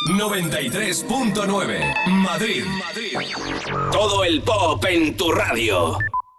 93.9 Madrid. Todo el pop en tu radio.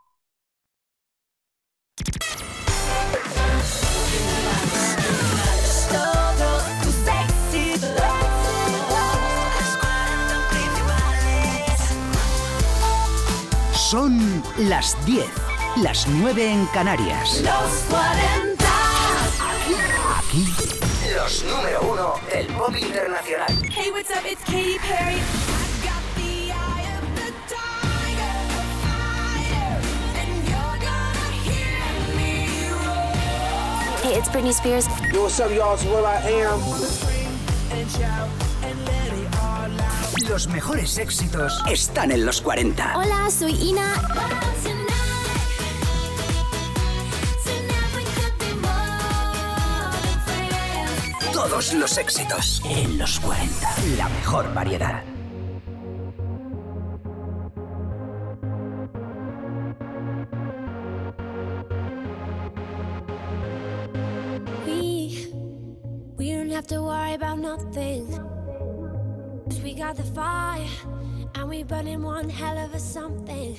Son las 10, las 9 en Canarias. Los 40. Aquí, los número 1 del pop internacional. Hey, what's up? It's Katy Perry. I've got the eye of the tiger, fire, and you're gonna hear me roar. Hey, it's Britney Spears. Yo, what's up, y'all? It's Will I Am. Los mejores éxitos están en los 40. Hola, soy Ina. Todos los éxitos en los 40. La mejor variedad. We don't have to worry about nothing. 'Cause we got the fire and we burning one hell of a something.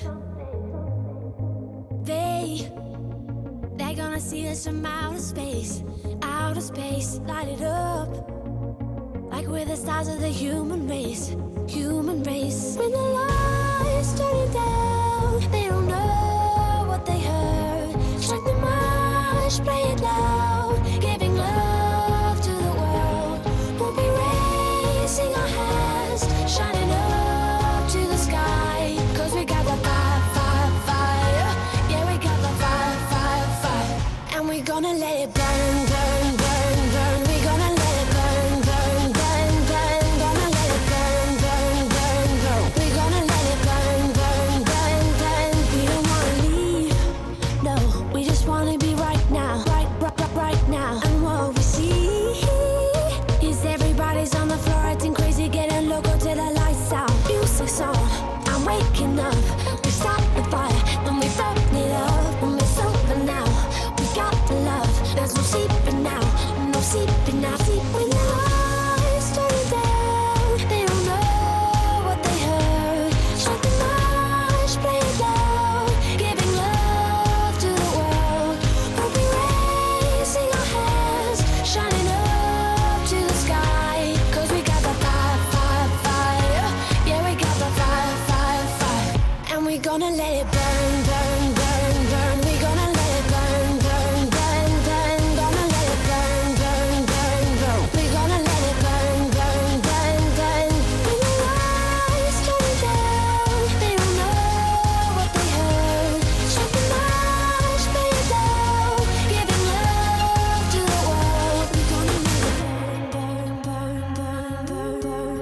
They're gonna see us from outer space, light it up like we're the stars of the human race. When the lights turning down, they don't know what they heard. Strike the march, play it loud, giving love to the world. We'll be raising our hands, shining up to the sky. 'Cause we got the fire, fire, fire. Yeah, we got the fire, fire, fire. And we're gonna let it burn, burn, burn, burn. We're gonna let it burn, burn, burn, burn. Gonna let it burn, burn, burn, burn. We're gonna let it burn, burn, burn, burn. We don't wanna leave, no. We just wanna be right now, right now. And what we see is everybody's on the floor acting crazy, getting loco till the lights out. Music's on, I'm waking up. We start the fire, then we burn it up. When it's over now, we got the love. There's no sleeping now, no sleeping now. When the lights turn down, they don't know what they heard. Strike the march, play it loud, giving love to the world. We'll be raising our hands, shining up to the sky. 'Cause we got the fire, fire, fire. Yeah, we got the fire, fire, fire. And we're gonna let it burn, burn, burn, burn. We're gonna let it burn, burn, burn, burn. Gonna let it burn, burn, burn, burn. We're gonna let it burn, burn, burn, burn. When the lights turn down, they don't know what they heard. Strike the march, play it loud, giving love to the world. We're gonna let it burn, burn, burn, burn, burn,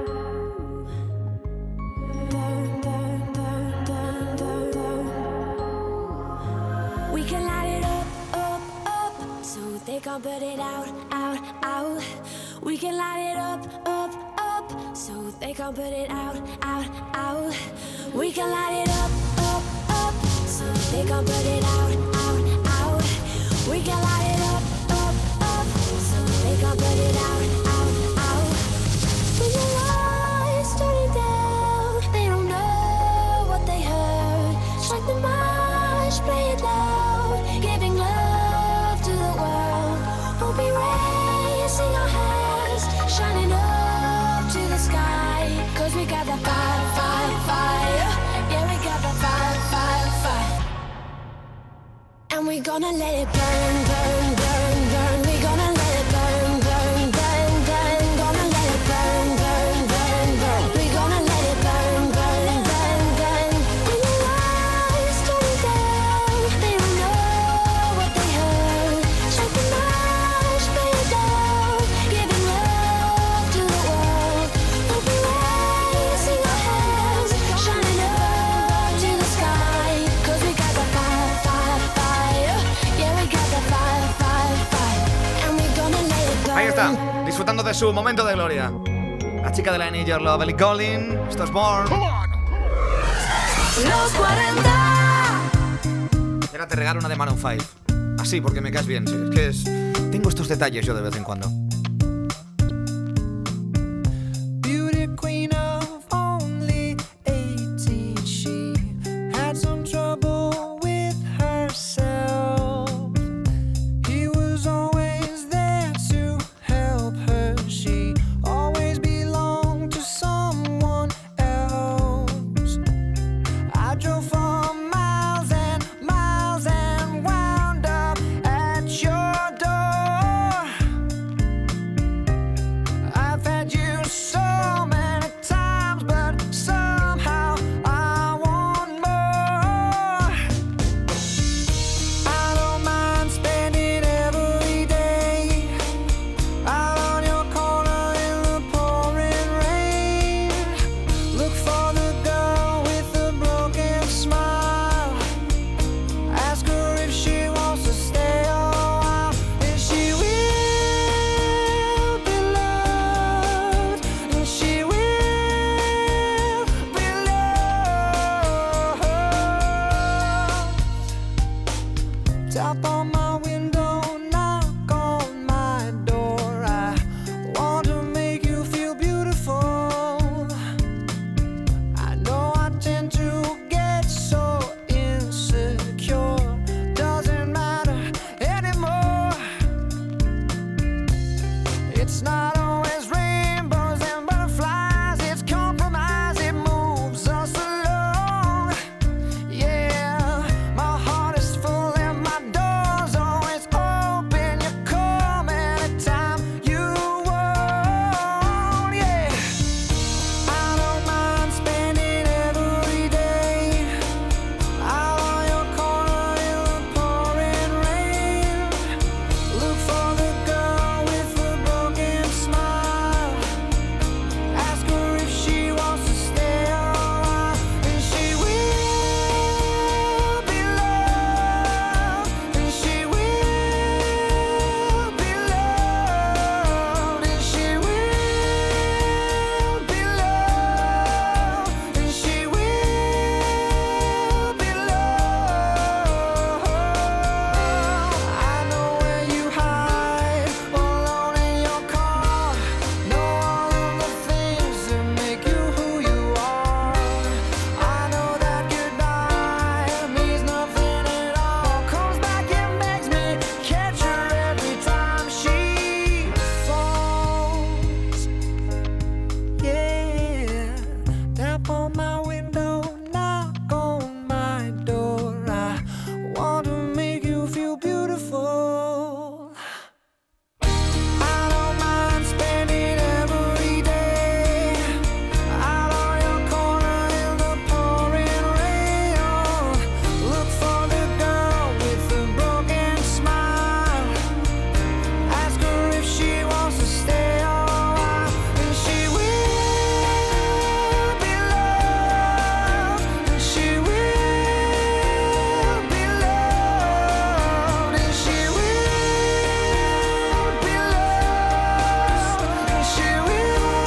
burn, burn, burn, burn, burn, burn. We can light it up, up, up, so they can't put it out, out, out. We can light it up, up, up, so they can't put it out, out, out. We can light it up, up, up, so they can't put it out, out, out. We can light it up, up, up, so they can't put it out, out, out. When the lights turning down, they don't know what they heard. Strike the march, play it loud, giving love to the world. We'll be raising our hands, shining up to the sky. 'Cause we got the fire, fire, fire. Yeah, we got the fire, fire, fire. And we're gonna let it burn, burn, burn, burn. We're gonna let it burn, burn, burn, burn. Gonna let it burn, burn, burn, burn. We're gonna let it burn, burn, burn, burn. When the lights turn down, they don't know what they heard. Strike the march, play it loud, giving love to the world. We'll be raising our hands, shining up to the sky. 'Cause we got the fire, fire, fire. Yeah, we got the fire, fire, fire. And we're gonna let it burn. Ahí está, disfrutando de su momento de gloria. La chica de la Need Your Love, Ellie Goulding. Esto es Born. Los 40. Y ahora te regalo una de Maroon 5. Así, porque me caes bien. Sí, tengo estos detalles yo de vez en cuando. queen of only 18. She had some trouble with herself. He was always there to help her. She always belonged to someone else. I drove for miles and miles and wound up at your door. I've had you so many times, but somehow I want more. I don't mind spending every day out on your corner in the pouring rain. Look for the girl with the broken smile. Ask her if she wants to stay a while. And she will be loved. And she will be loved. Tap on my window, knock on my door. I want to make you feel beautiful. I know I tend to get so insecure. Doesn't matter anymore. It's not always rainbows and butterflies. It's compromise, it moves us along. Yeah, my heart is full and my door's always open. You come anytime you want. Yeah, I don't mind spending every day out on your corner in the pouring rain. Look for the girl with the broken smile. Ask her if she wants to stay a while. And she will be loved. And she will be loved. And she will be loved. And she will be loved. I know where you hide, alone in your car. Know all of the things that make you who you are. I know that goodbye means nothing at all. Comes back and begs me, catch her every time she falls. Yeah, tap on my window, knock on my door. I want to make you feel beautiful. I don't mind spending every day out on your corner in the pouring rain. Oh, look for the girl with the broken smile. Ask her if she wants to stay a while. And she will be loved. And she will be loved. And she will be loved. And she will be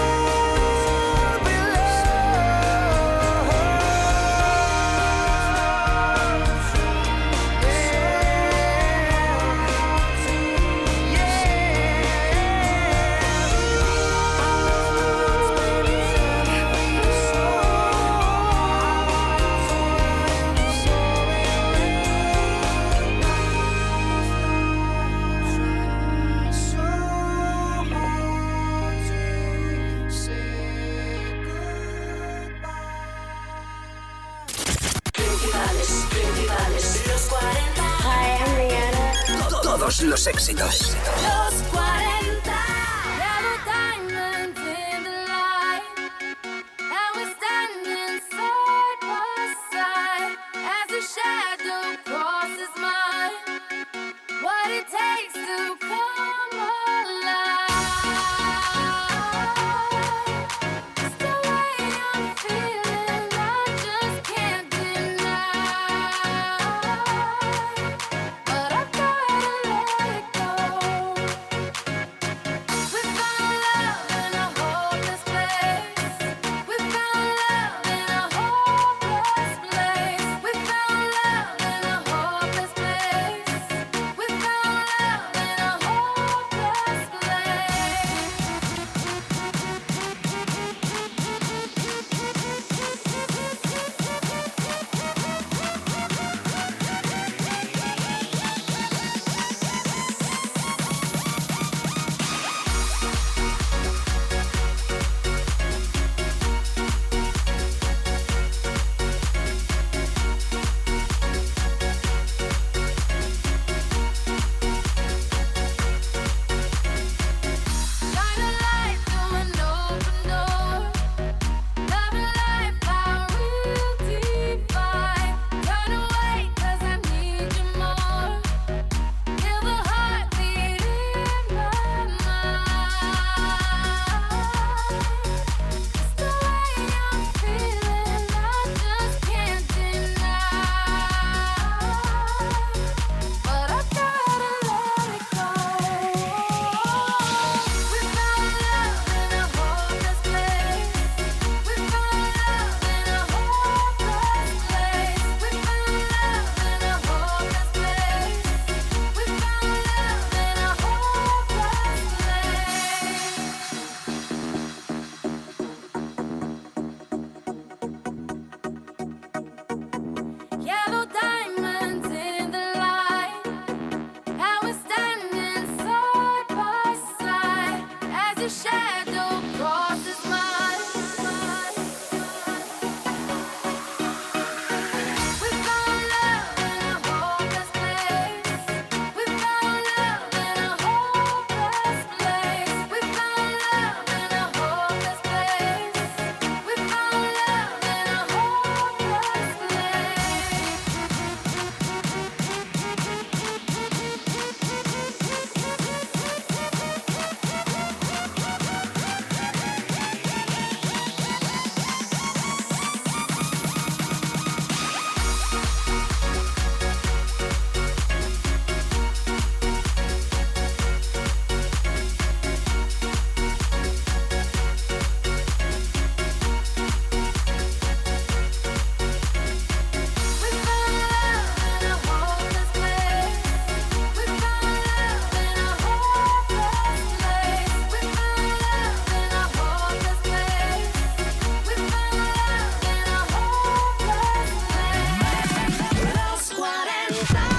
Los 40. Hi, I'm Rihanna. Todos los éxitos. Los 40. There were diamonds in the light, and we're standing side by side as a shadow crosses mine. What it takes to come alive. It's the way I'm feeling, I just can't deny. But I gotta let it go.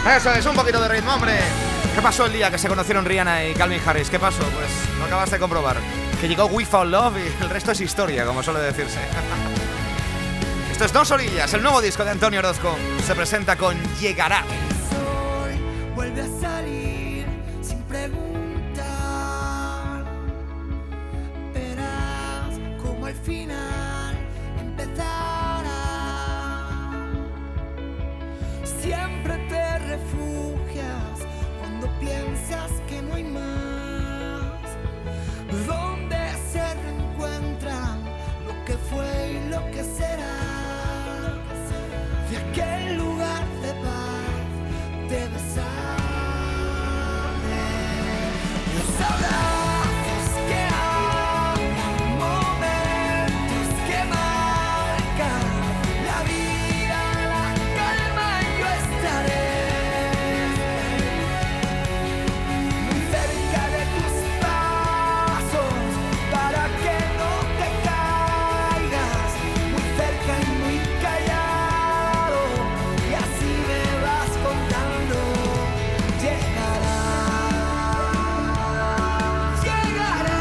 Eso es, un poquito de ritmo, hombre. ¿Qué pasó el día que se conocieron Rihanna y Calvin Harris? ¿Qué pasó? Pues lo acabas de comprobar. Que llegó We Found Love y el resto es historia, como suele decirse. Esto es Dos Orillas, el nuevo disco de Antonio Orozco. Se presenta con Llegará. El sol vuelve a salir sin preguntar. Verás como al final empezará. Siempre te refugias cuando piensas que no hay más. Donde se reencuentran lo que fue y lo que será. De aquel lugar de paz debes saber. Los abrazos que hay, momentos que marcan la vida, la calma, y yo estaré muy cerca de tus pasos para que no te caigas, muy cerca y muy callado, y así me vas contando. Llegará, llegará.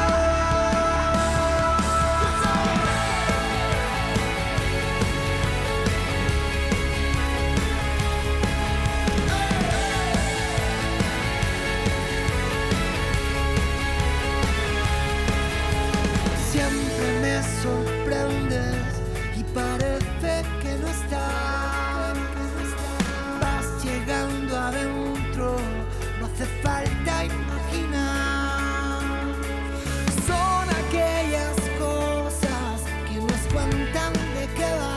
Siempre me sorprendes y parece que no estás. Vas llegando adentro, no hace falta imaginar. Son aquellas cosas que nos cuentan de qué va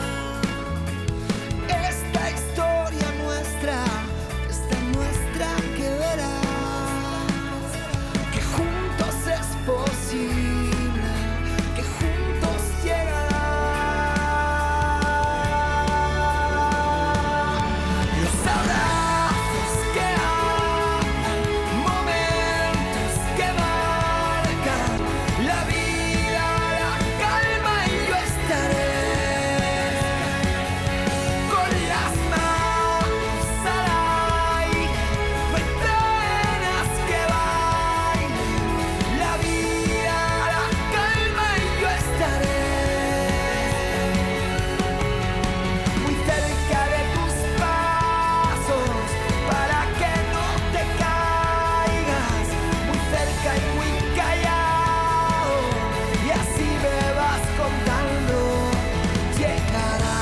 esta historia nuestra, esta nuestra que verás. Que juntos es posible, que juntos llegará. Los abrazos que hay, momentos que marcan la vida, la calma, y yo estaré con las manos al aire. No hay penas que bailen la vida, la calma, y yo estaré muy cerca de tus pasos para que no te caigas, muy cerca y muy callado, y así me vas contando. Llegará,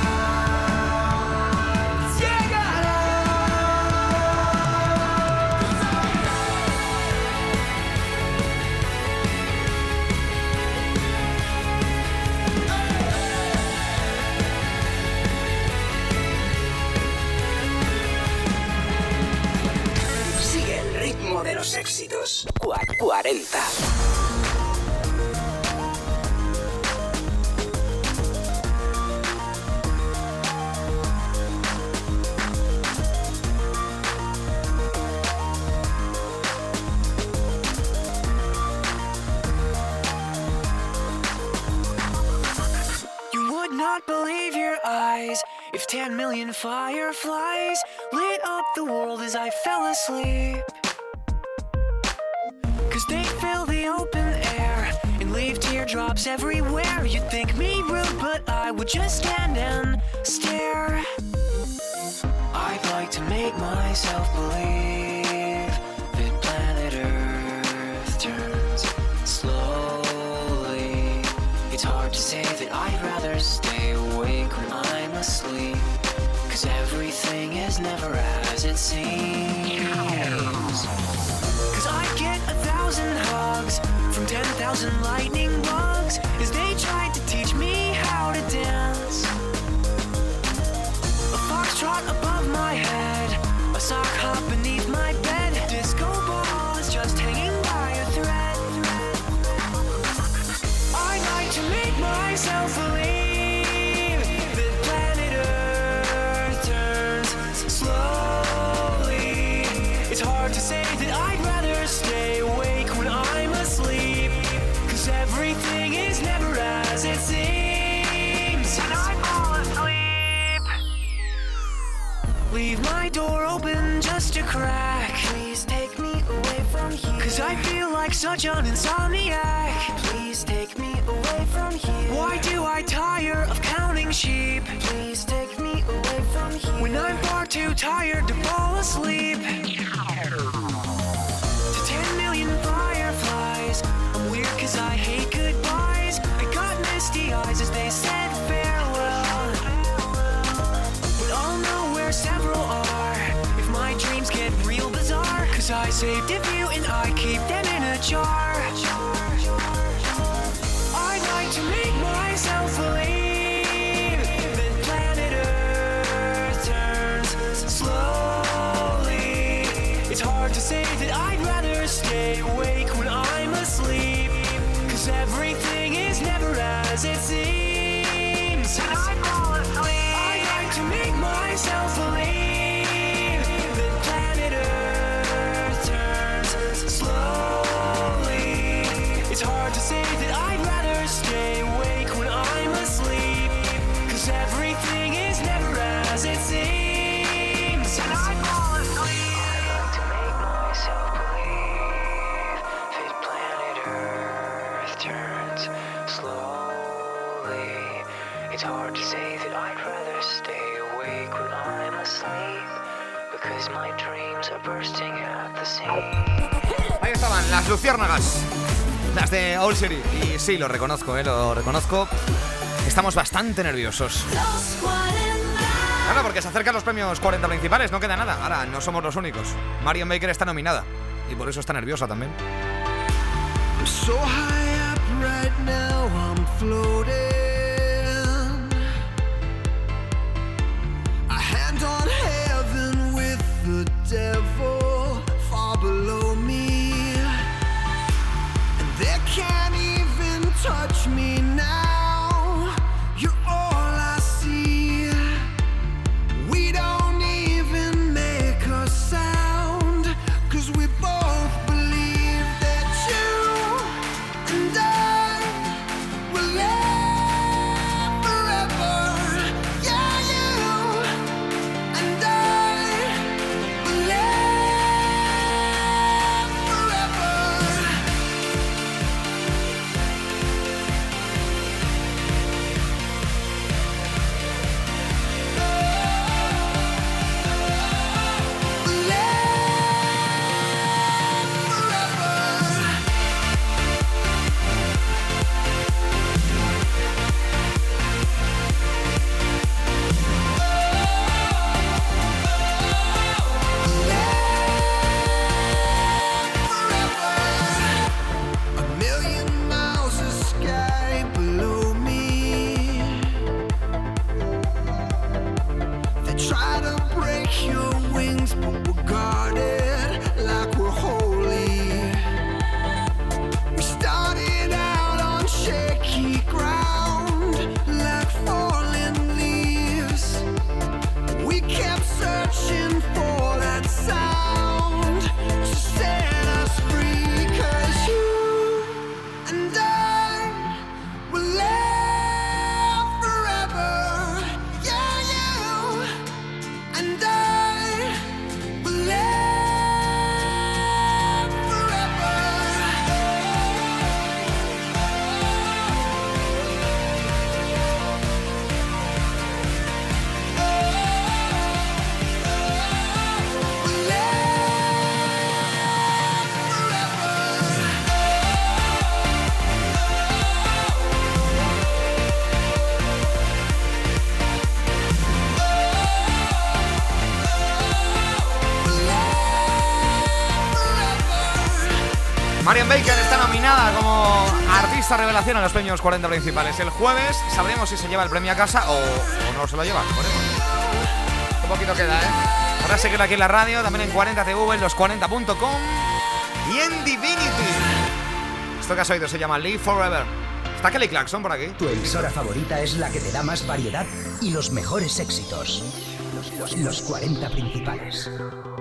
llegará. Sigue el ritmo de los éxitos. 40. You would not believe your eyes if 10 million fireflies lit up the world as I fell asleep. 'Cause they fill the open air and leave teardrops everywhere. You'd think me rude, but I would just stand and stare. I'd like to make myself believe that planet Earth turns slowly. It's hard to say that I'd rather stay awake when I'm asleep. 'Cause everything is never as it seems. 'Cause I get 1,000 hugs from 10,000 lightning bugs as they tried to teach me how to dance. A foxtrot above my head, a sock hop beneath my bed. Disco ball is just hanging by a thread. I'd like to make myself believe that planet Earth turns slowly. It's hard to say that I'd rather stay awake when I'm asleep. 'Cause everything is never as it seems. And I fall asleep. Leave my like such an insomniac. Please take me away from here. Why do I tire of counting sheep? Please take me away from here. When I'm far too tired to fall asleep. To 10 million fireflies, I'm weird cause I hate goodbyes. I got misty eyes as they said farewell. But I'll know where several are if my dreams get real bizarre. Cause I saved a few and I keep them in a jar. I'd like to make myself believe that planet Earth turns slowly. It's hard to say that I'd rather stay awake when I'm asleep. Cause everything is never as it seems. And I fall asleep. I'd like to make myself believe that planet Earth turns slowly. It's hard to say that I'd rather stay awake when I'm asleep. Cause everything is never as it seems. And I fall asleep. I'd like to make myself believe that planet Earth turns slowly. It's hard to say that I'd rather stay awake when I'm asleep. Because my dreams are bursting at the seams. Ahí estaban las luciérnagas, las de Old City. Y sí, lo reconozco, lo reconozco. Estamos bastante nerviosos. Claro, porque se acercan los premios 40 principales, no queda nada. Ahora, no somos los únicos. Marion Baker está nominada y por eso está nerviosa también. I'm so high up right now, I'm floating. A hand on heaven with the devil far below me. And they can't even touch me now. You're all I see. We don't even make a sound. Cause we both believe that you and I will live forever. Yeah, you and I will live forever. We'll live forever. A million miles of sky below me. They try to break your wings, but we're guarded like we're holy. We started out on shaky ground, like fallen leaves. We kept searching for that sound to set us free. 'Cause you and I will live forever. Yeah, you and I will live forever. We'll Marion Baker está nominada como artista revelación a los premios 40 principales. El jueves sabremos si se lleva el premio a casa o no se lo lleva. Por eso. Un poquito queda, Ahora seguir aquí en la radio, también en 40TV, en los40.com y en Divinity. Esto que has oído se llama Live Forever. ¿Está Kelly Clarkson por aquí? Tu emisora favorita es la que te da más variedad y los mejores éxitos. Los 40 principales.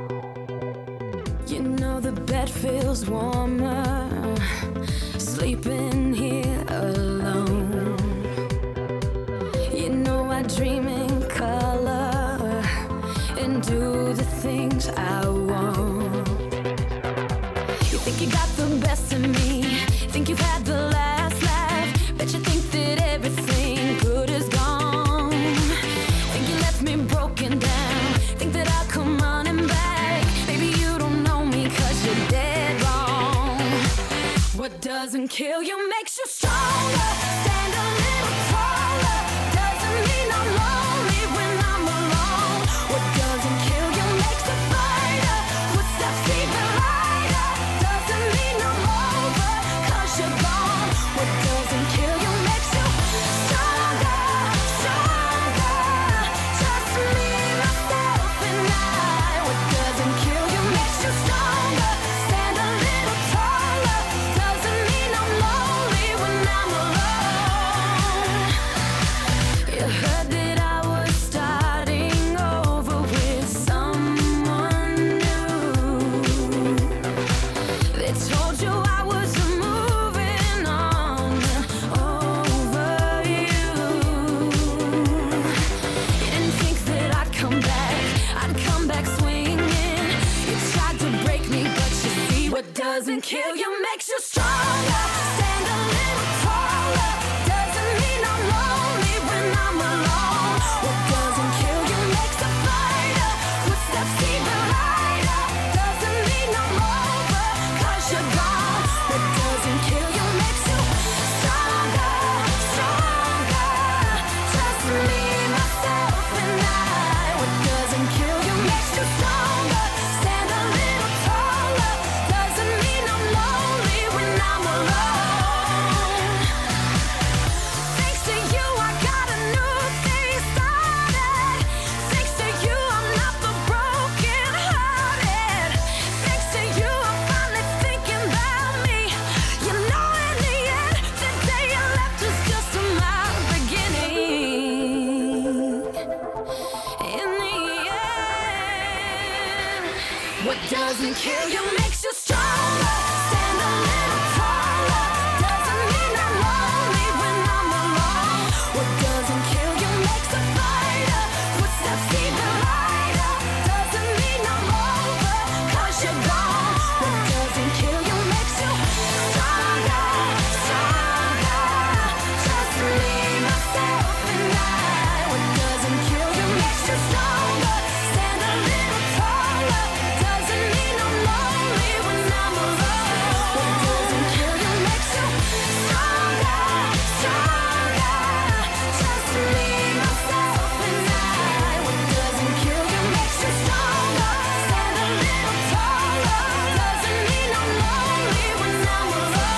You know the bed feels warmer, sleeping here alone. You know I dream in color and do the things I want. You think you got the best of doesn't kill you makes you stronger. Stand a little taller. Doesn't mean I'm lonely when I'm alone. What doesn't kill you makes a fighter. Footsteps even lighter. Doesn't mean I'm over, 'cause you're gone. What doesn't kill you makes you stronger, stronger. Just me, myself, and I. What doesn't kill you makes you stronger. Stand a little taller. Doesn't mean I'm lonely when I'm alone. You heard that I was starting over with someone new. They told you I was moving on over you. You didn't think that I'd come back swinging. You tried to break me, but you see what doesn't kill you makes you stronger. Stand a little taller. Doesn't mean I'm lonely when I'm alone. What doesn't kill you makes a fighter. Footsteps even lighter. Doesn't mean I'm over, 'cause you're gone. What doesn't kill you makes you stronger, stronger. Just me, myself, and I. What doesn't kill you makes you stronger. Stand a little taller. Doesn't mean I'm lonely when I'm alone. Thanks to you, I got a new thing started. Thanks to you, I'm not the broken hearted. Thanks to you, I'm finally thinking about me. You know, in the end, the day you left was just my beginning. In the end, what doesn't kill you makes you stronger. Stand a little taller. Doesn't mean I'm lonely when I'm alone. What doesn't kill you makes a fighter. Footsteps even lighter. Doesn't mean I'm over, 'cause you're gone. What doesn't kill you makes you stronger, stronger. Just me, myself, and I. What doesn't kill you makes you stronger. Stand a little taller. Doesn't mean I'm lonely when I'm alone. What doesn't kill you makes you stronger, stronger. Just me, myself, and I. What doesn't kill you makes you stronger. Stand a little taller. Doesn't mean I'm lonely when I'm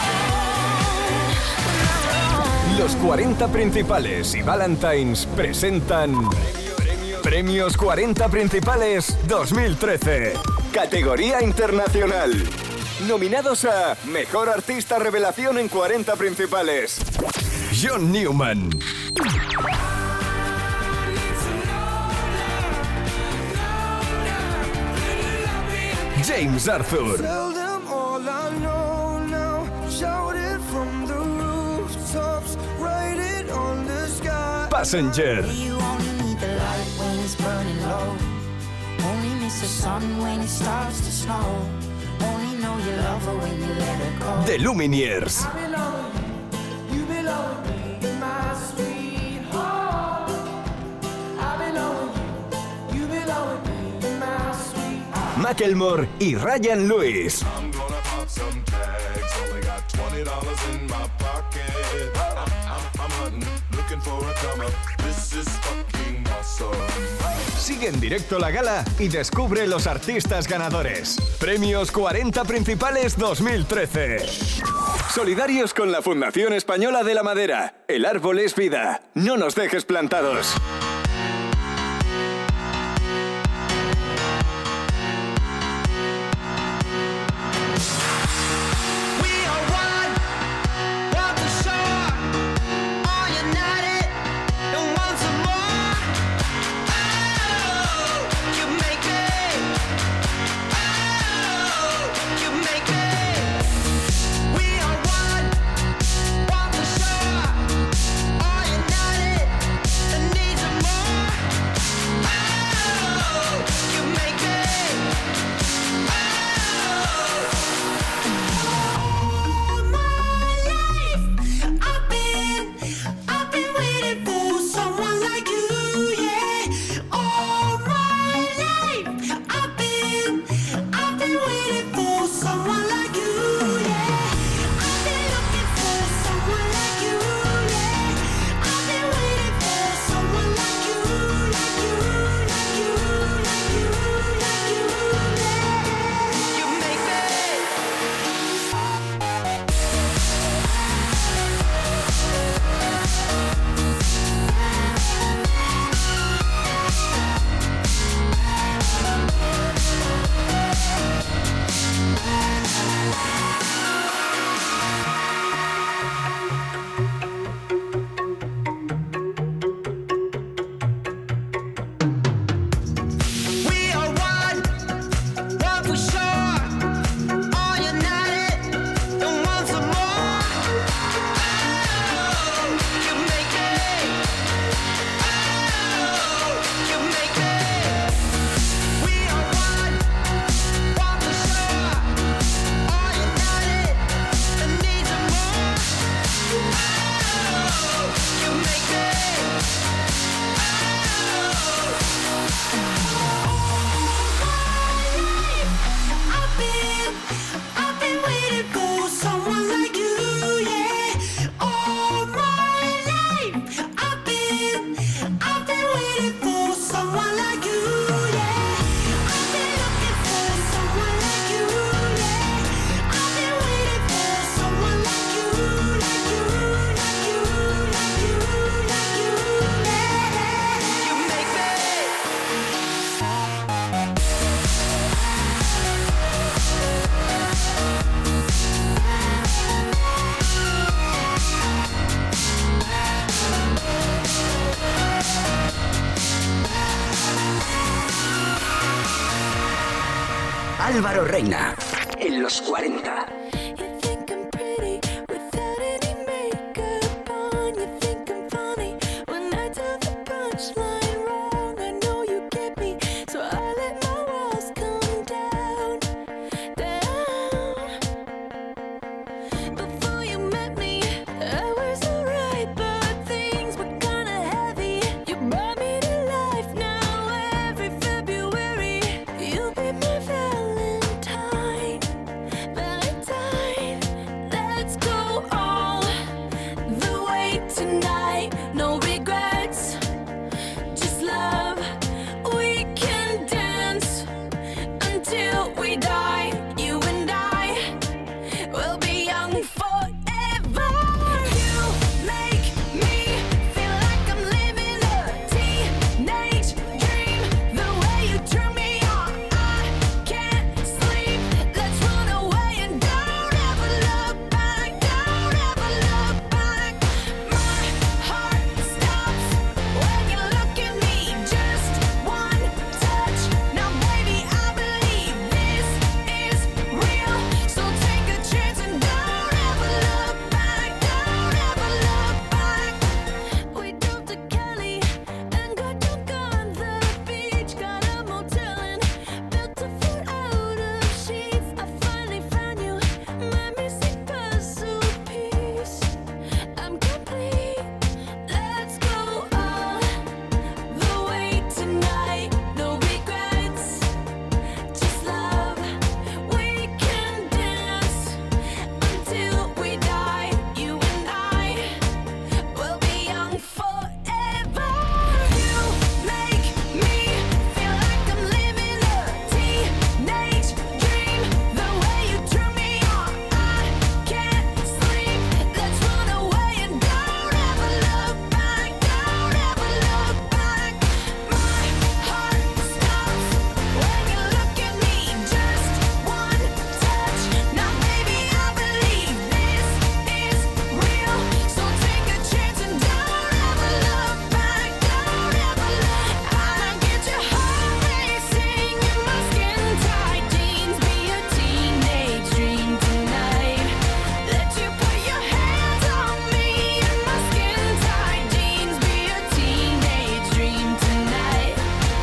alone. Los 40 Principales y Valentines presentan Premios 40 Principales 2013. Categoría Internacional. Nominados a Mejor Artista Revelación en 40 Principales: John Newman, James Arthur, Tell them all I know now. Shout it from the rooftops. Write it on the sky. Passenger, You only need the light when it's burning low. Only miss the sun when it starts to snow. Only know you love her when you let her go. The Lumineers, You belong with me in my sweet home. I belong with you. You belong with me in my sweet home. Macklemore y Ryan Lewis. I'm gonna pop some tags. Only got $20 in my pocket. I'm hunting, looking for a come up. This is fucking awesome. Sigue en directo la gala y descubre los artistas ganadores. Premios 40 Principales 2013. Solidarios con la Fundación Española de la Madera. El árbol es vida. No nos dejes plantados. United, and needs a Álvaro Reina, en los 40. You think I'm pretty without any makeup on. You think I'm funny when I tell the punchline wrong. I know you get me, so I let my walls come down, down. Before you met me, I was alright, but things were kinda heavy. You brought me to life now. Every February, you'll be my Valentine, Valentine. Let's go all the way tonight. No regrets, just love. We can dance until we die. You and I will be young forever. You make me feel like I'm living a teenage dream. The way you turn me on, I can't sleep. Let's run away and don't ever look back. Don't ever look back. My heart stops when you look at me. Just one touch. Now, baby, I believe this is real. So take a chance and don't ever look back. Don't ever look back. We drove to Cali and got drunk on the beach. Got a motel and built a fort out of sheets. I finally found you, my missing puzzle piece. I'm complete. Let's go all the way tonight. No regrets, just love. We can dance until we die. You and I will be young forever. You make me feel like I'm living a teenage dream. The way you turn me on, I can't sleep. Let's run away and don't ever look back. Don't ever look back. My heart stops when you look at me. Just one touch. Now, baby, I believe this is real. So take a chance and don't ever look back. Don't ever look. I get your heart racing in my skin tight jeans. Be a teenage dream tonight. Let you put your hands on me in my skin tight jeans. Be a teenage dream tonight.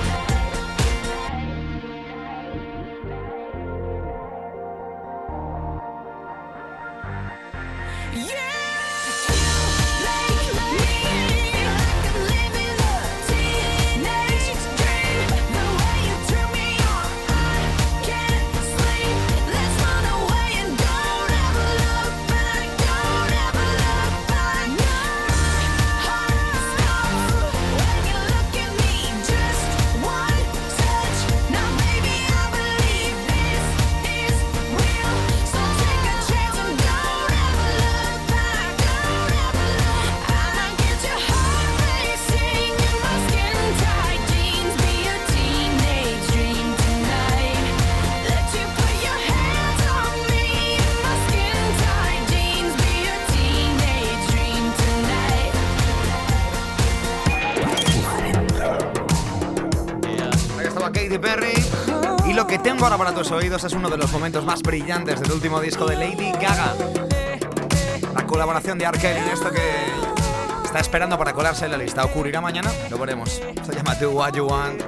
Ahí estaba Katy Perry. Y lo que tengo ahora para tus oídos es uno de los momentos más brillantes del último disco de Lady Gaga. La colaboración de R. Kelly en esto que está esperando para colarse en la lista. ¿Ocurrirá mañana? Lo veremos. Se llama Do What You Want.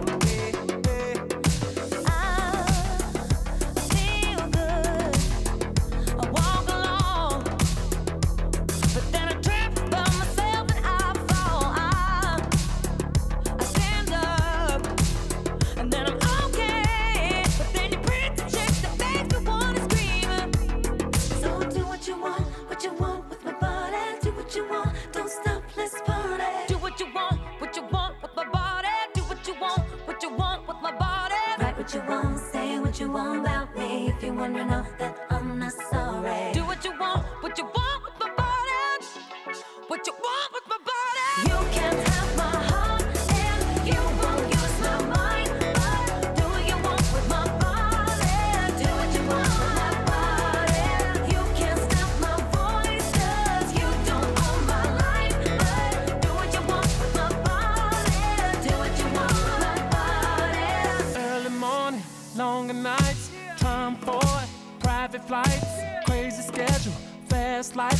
Longer nights, trying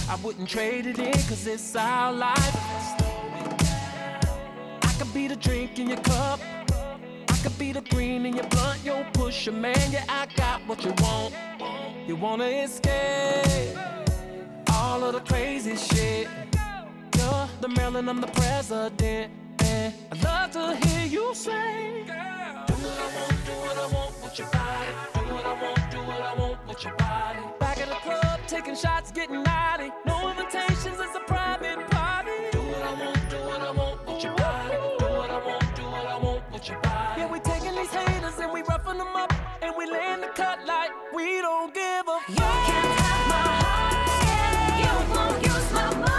I wouldn't trade it in, cause it's our life. I could be the drink in your cup, I could be the green in your blunt. Yo, pusher, man, yeah, I got what you want. You wanna escape all of the crazy shit. You're the Maryland, I'm the president, and I'd love to hear you say, girl, do what I want with your body. Do what I want with your body. Back at the club, taking shots, getting naughty. No invitations, it's a private party. Do what I want with your body. Do what I want with your body. Yeah, we taking these haters and we roughing them up, and we laying the cut like we don't give a fuck. You can't have my heart, you won't use my mind.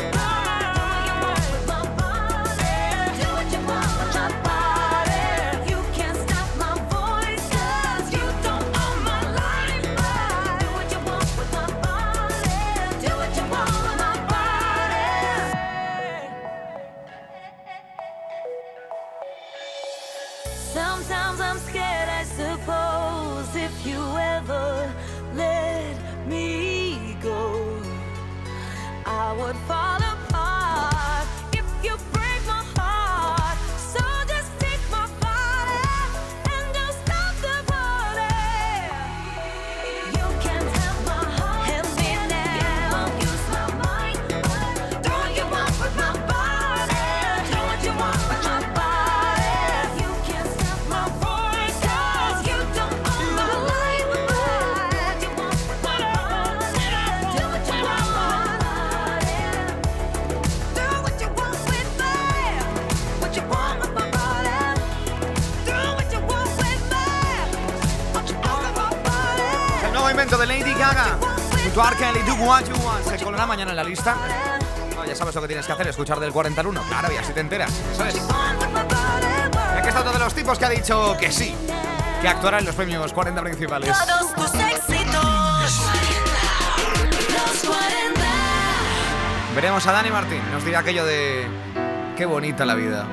Sometimes I'm scared, I suppose, if you ever let me go, I would fall apart if you break my heart. So just take my body and don't stop the party. You can't have my heart, help me now. You won't use my mind. Do what you want with my body. Do what you want with my body. Invento de Lady Gaga junto a R. Kelly, Do What You Want. Se colará mañana en la lista. No, ya sabes lo que tienes que hacer, escuchar del 40 al 1. Claro, y así te enteras, ¿sabes? Y aquí está uno de los tipos que ha dicho que sí, que actuará en los premios 40 principales. Todos tus éxitos. Los 40. Veremos a Dani Martín, nos dirá aquello de qué bonita la vida.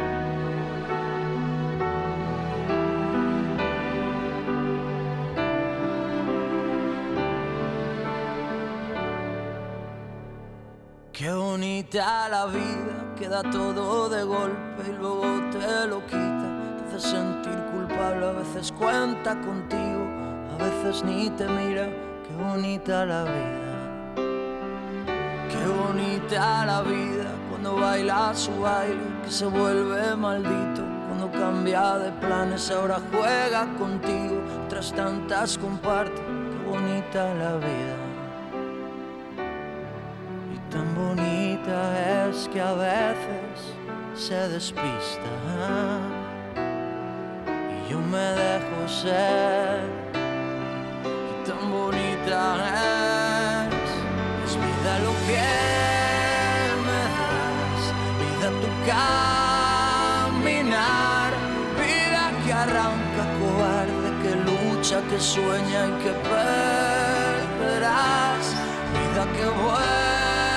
Qué bonita la vida, que da todo de golpe y luego te lo quita. Te hace sentir culpable, a veces cuenta contigo, a veces ni te mira. Qué bonita la vida. Qué bonita la vida, cuando baila su baile, que se vuelve maldito. Cuando cambia de planes, ahora juega contigo, tras tantas comparte. Qué bonita la vida. Tan bonita es que a veces se despista y yo me dejo ser. Y tan bonita es vida lo que me das, vida tu caminar, vida que arranca cobarde, que lucha, que sueña y que perderás, vida que vuelve,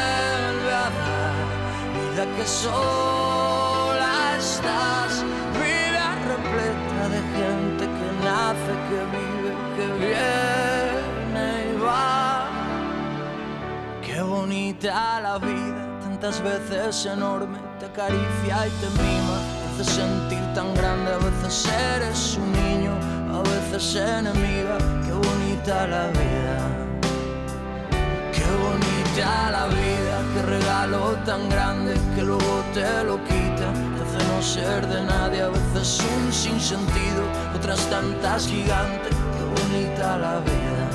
vida que sola estás, vida repleta de gente que nace, que vive, que viene y va. Qué bonita la vida, tantas veces enorme, te acaricia y te mima, te hace sentir tan grande, a veces eres un niño, a veces enemiga. Qué bonita la vida. Qué bonita la vida, qué regalo tan grande que luego te lo quita. Te hace no ser de nadie, a veces un sinsentido, otras tantas gigantes. Qué bonita la vida.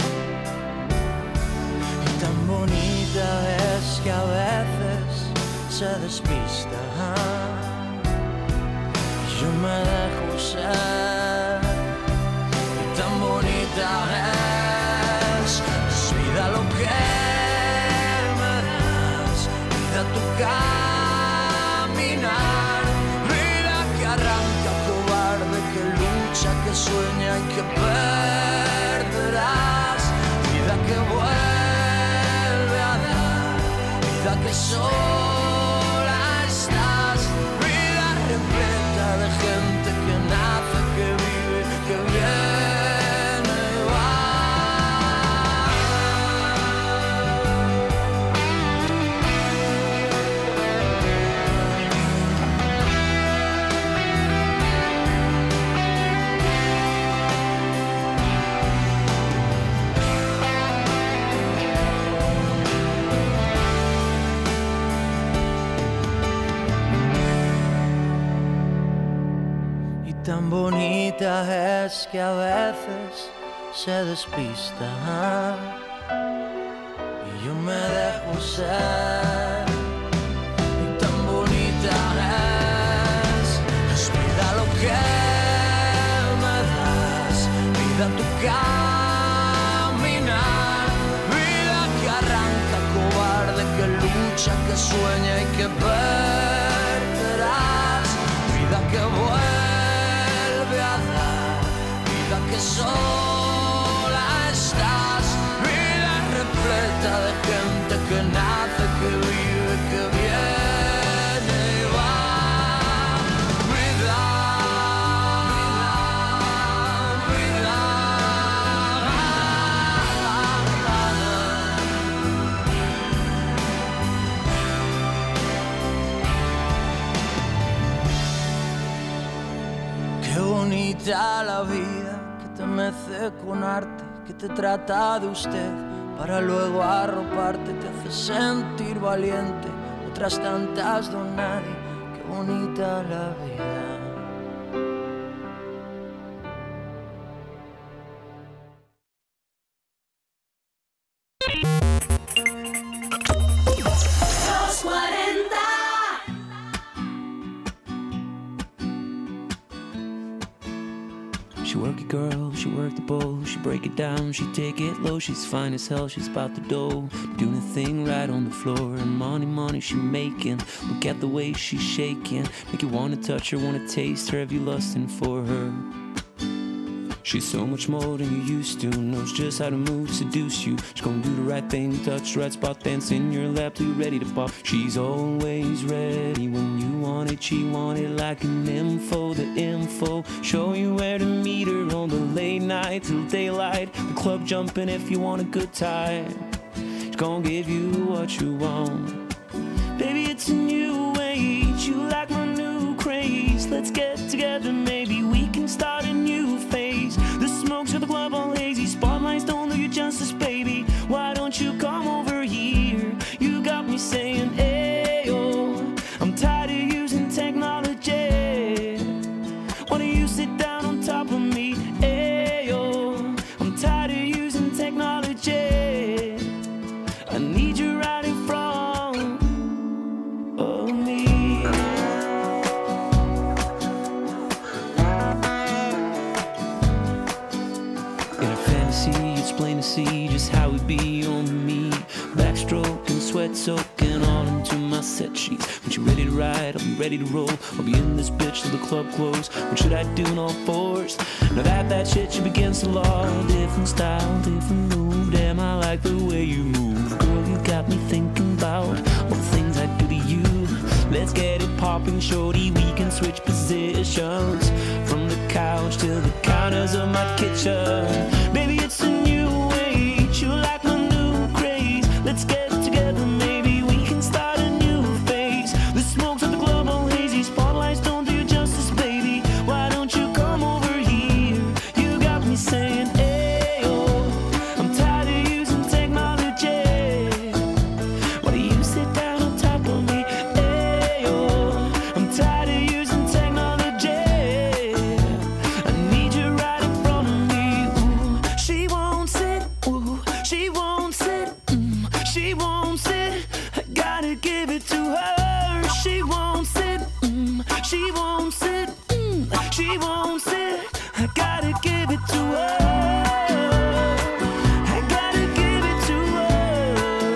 Y tan bonita es que a veces se despista y yo me dejo ser. Y tan bonita es vida lo que me das, vida tu caminar, vida que arranca cobarde, que lucha, que sueña y que perderás, vida que vuelve a dar, vida que sola estás, vida repleta de gente que nace, que vive, que viene y va. Tan bonita es que a veces se despista y yo me dejo ser. Y tan bonita es vida lo que me das, vida tu caminar, vida que arranca, cobarde, que lucha, que sueña y que perderás, vida que vuelve a dar, vida que sola estás, vida repleta de gente que nace, que vive, que viene y va. Vida, vida, qué bonita la vida que te mece con arte, que te trata de usted para luego arroparte, te hace sentir valiente. Otras tantas don nadie, qué bonita la vida. Los 40. She work it, girl, she work the bowl. She break it down, she take it low. She's fine as hell, she's about the dough. Doing a thing right on the floor. And money, money she making. Look at the way she's shaking. Make you wanna touch her, wanna taste her. Have you lusting for her? She's so much more than you used to. Knows just how to move, seduce you. She's gonna do the right thing, touch the right spot, dance in your lap till you're ready to pop. She's always ready when you want it. She want it like an info, the info. Show you where to meet her on the late night till daylight. The club jumping if you want a good time. She's gonna give you what you want. Baby, it's a new age. You like my new craze. Let's get together, maybe we can start a new phase. The smokes of the club all hazy. Spotlights don't do you justice, baby. Why don't you come over here? You got me saying, ayo. I'm tired of using technology. Why don't you sit down on top of me? Ayo. I'm tired of using technology. I need you right in front of me. In a fantasy, it's plain to see just how it be on me. Backstroking, sweat soaking all into my set sheets. When you're ready to ride, I'll be ready to roll. I'll be in this bitch till the club close. What should I do in all fours? Now that shit should be against the law. Different style, different move. Damn, I like the way you move. Girl, you got me thinking about all the things I do to you. Let's get it popping, shorty. We can switch positions from the couch to the counters of my kitchen. Baby, it's a new age. You like my new craze. Let's get together, maybe we can start a new phase. The smokes at the club all hazy. Spotlights don't do you justice, baby. Why don't you come over here? You got me saying, ayo. I'm tired of using technology. Why do you sit down on top of me? Ayo. I'm tired of using technology. I need you right in front of me. Ooh, she won't sit. Ooh, she won't sit. She won't sit. I gotta give it to her. She won't sit. She won't sit. She won't sit. I gotta give it to her. I gotta give it to her.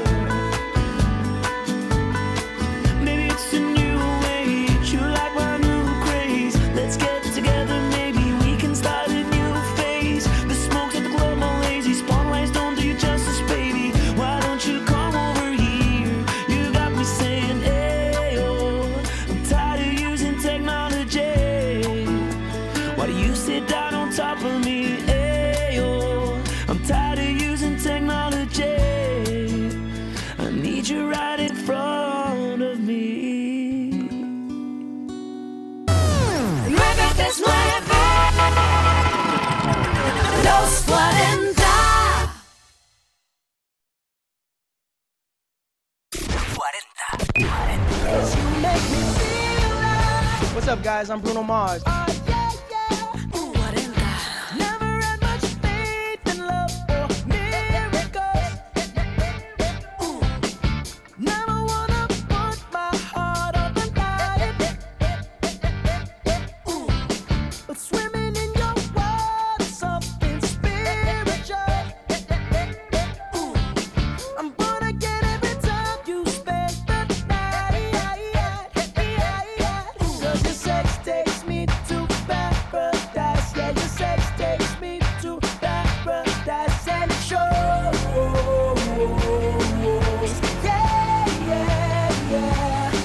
Maybe it's a new age. You like my new craze. Let's get together, maybe we can start a new phase. The smokes at the club all lazy. Spotlights don't do you justice, baby. Why don't you come over here? You got me saying, ayo. I'm tired of using technology. Why do you sit down on top of me? Ayo. I'm tired of using technology. I need you right in front of me. 939 Los 40. What's up, guys? I'm Bruno Mars.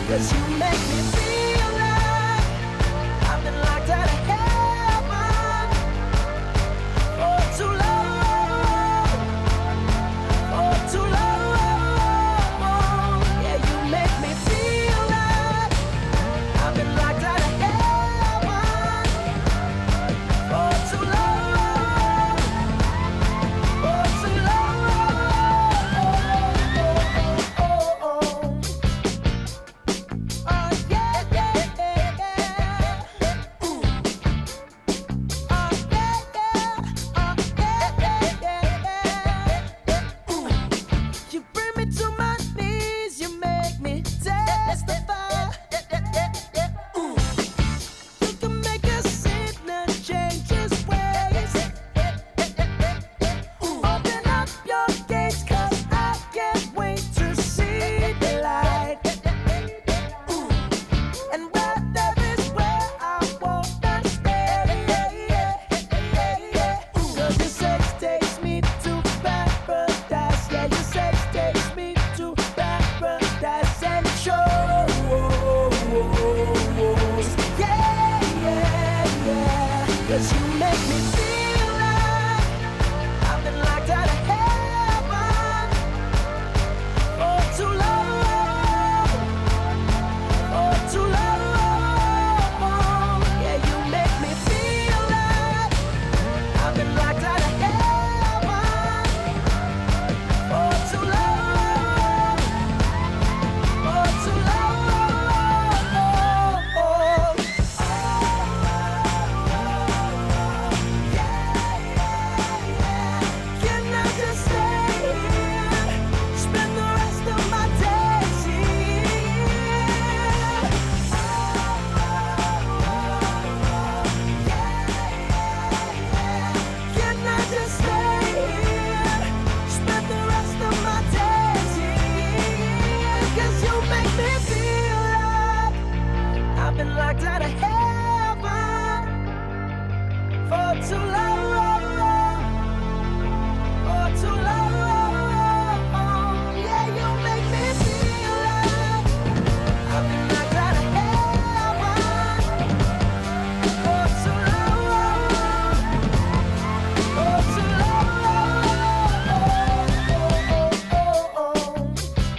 'Cause you make me feel like I've been locked out of heaven for too long, for too long. Yeah, you make me feel like I've been locked out of heaven for too long, for too You bring me to my knees, you make me testify. You can make a sinner change his ways. Open up your gates, 'cause I can't wait to see the light. And where there is where I wanna stay. 'Cause your sex takes me to paradise. Yeah, your sex takes me to paradise and it shows. Yeah, yeah, yeah. 'Cause you make me feel like I've been locked out of heaven for too long, for too long. Yeah, you make me feel like I've been locked out of heaven for too long, for too long. Can I just stay here, spend the rest of my days here? Can I just stay here, spend the rest of my days here? 'Cause you make me feel like I've been locked out of heaven for too long, for too long. Yeah, you make me feel like I've been locked out of heaven for too long, for too long.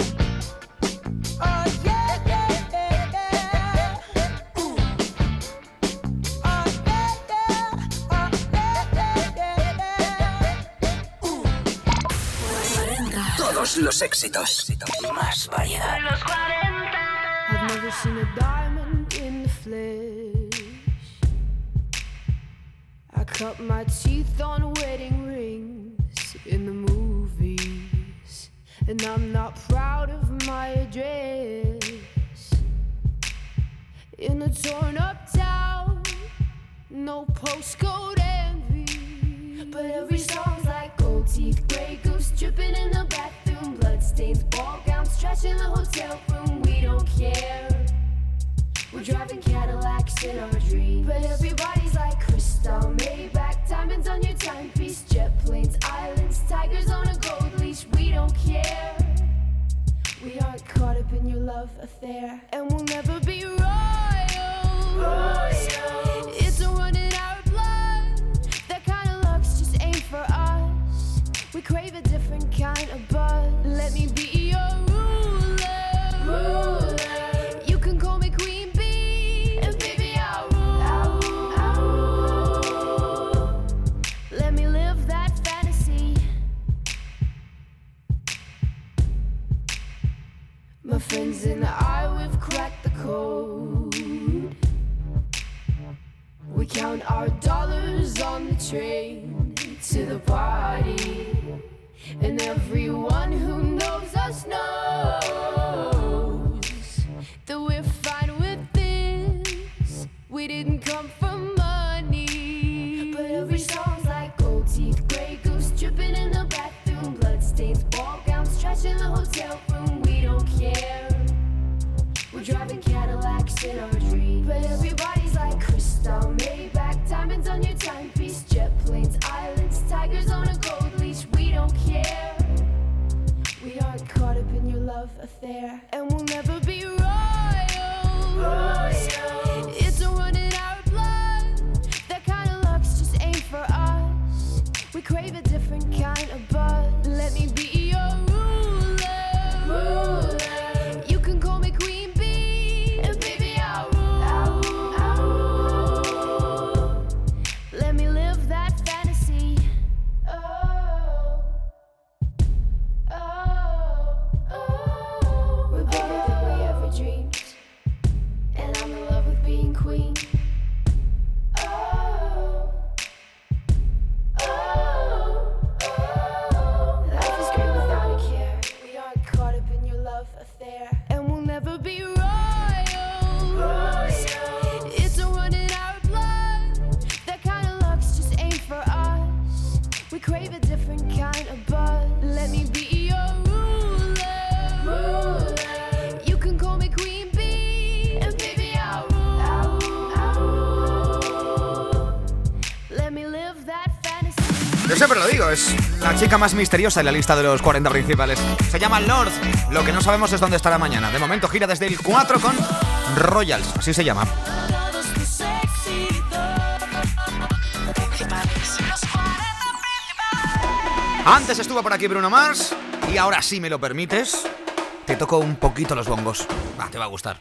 Oh, yeah, yeah, yeah, yeah. Todos los éxitos. Más variedad. I've never seen a diamond in the flesh. I cut my teeth on wedding rings in the movies, and I'm not proud of my address. In a torn up town, no postcode envy, but every song's like gold teeth, grey goose dripping in the bathroom, bloodstains, ball gowns, trash in the hotel room. We don't care. We're driving Cadillacs in our dreams, but everybody's like crystal, Maybach, diamonds on your timepiece, jet planes, islands, tigers on a gold leash. We don't care. We aren't caught up in your love affair, and we'll never be royals. It's a run in our blood. That kind of luck's just ain't for us. We crave a different kind of buzz. Let me be your ruler. You can call me Queen Bee, and baby I'll rule. Let me live that fantasy. My friends and I, we've cracked the code. We count our dollars on the train to the party, and everyone who knows us knows that we're fine with this. We didn't come for money, but every song's like gold teeth, grey goose dripping in the bathroom, bloodstains, ball gowns, trash in the hotel room. We don't care. We're driving Cadillacs in our dreams, but everybody's like crystal, Maybach, diamonds on your timepiece, jet planes, islands, tigers on a gold leash. We don't care. We aren't caught up in your love affair, and we'll never be royal. different kind of buzz. Let me be your ruler. You can call me Queen Bee, and baby I'll rule. Let me live that fantasy. We're bigger than we ever dreamed, and I'm in love with being queen. Life is great without a care. We aren't caught up in your love affair, and we'll never be royals. It's a run in our blood. That kind of luck's just ain't for us. We crave a different kind of buzz. Let me be your ruler. You can call me Queen Bee, and baby I'll rule. Let me live that fantasy. Yo siempre lo digo, es la chica más misteriosa en la lista de los 40 principales. Se llama Lord. Lo que no sabemos es dónde estará mañana. De momento gira desde el 4 con Royals, así se llama. Antes estuvo por aquí Bruno Mars y ahora, si me lo permites, te toco un poquito los bongos. Te va a gustar.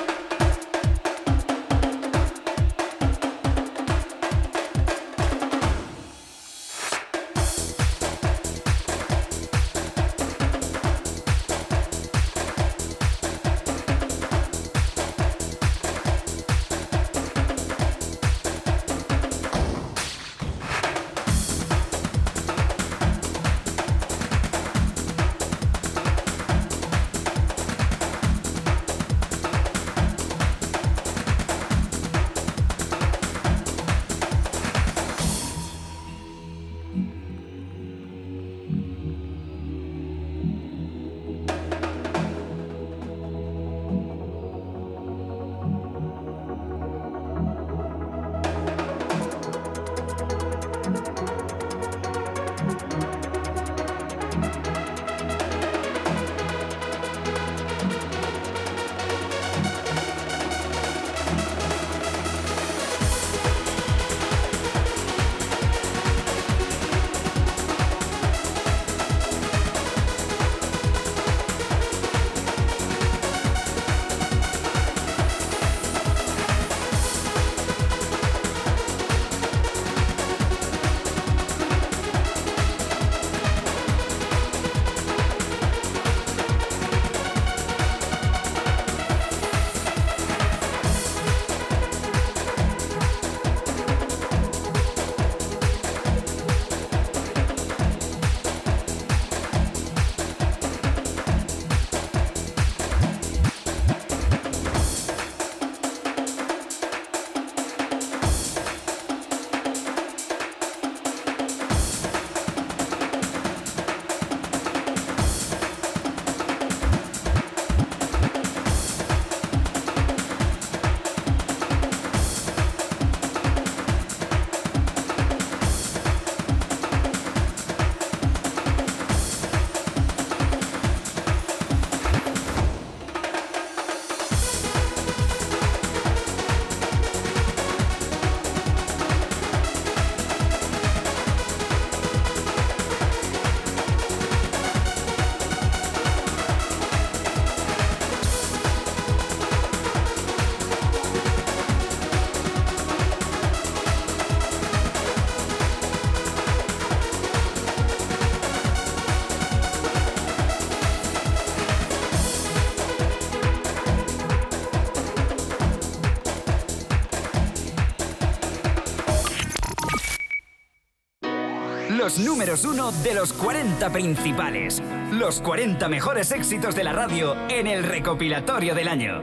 Los números 1 de los 40 principales. Los 40 mejores éxitos de la radio en el recopilatorio del año.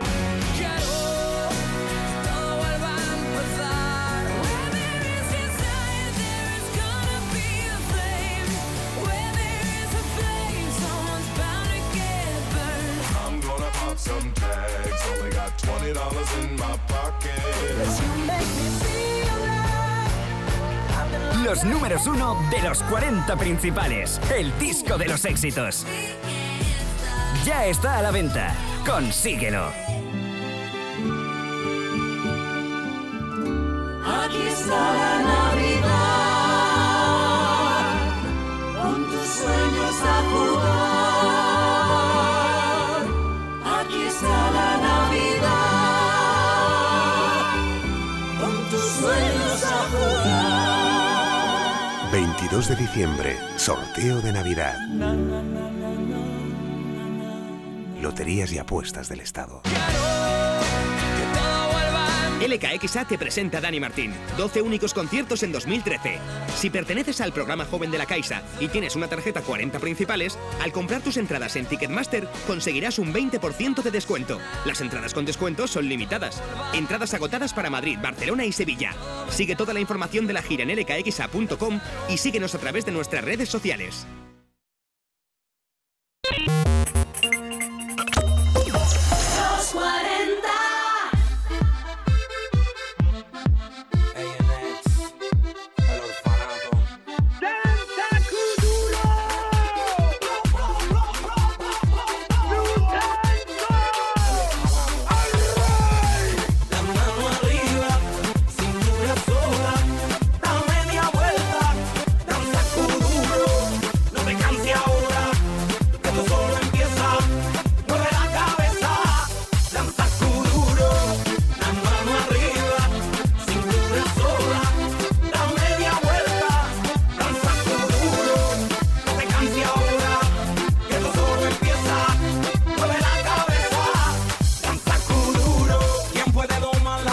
Some tags, only got $20 in my pocket. Los números 1 de los 40 principales. El disco de los éxitos. Ya está a la venta. Consíguelo. Aquí está la Navidad. jugar. 22 de diciembre, sorteo de Navidad. Loterías y apuestas del Estado. LKXA te presenta a Dani Martín. 12 únicos conciertos en 2013. Si perteneces al programa Joven de la Caixa y tienes una tarjeta 40 principales, al comprar tus entradas en Ticketmaster conseguirás un 20% de descuento. Las entradas con descuento son limitadas. Entradas agotadas para Madrid, Barcelona y Sevilla. Sigue toda la información de la gira en lkxa.com y síguenos a través de nuestras redes sociales.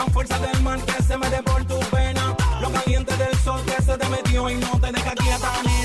Se mete por tu pena, lo caliente del sol que se te metió y no te deja quieta ni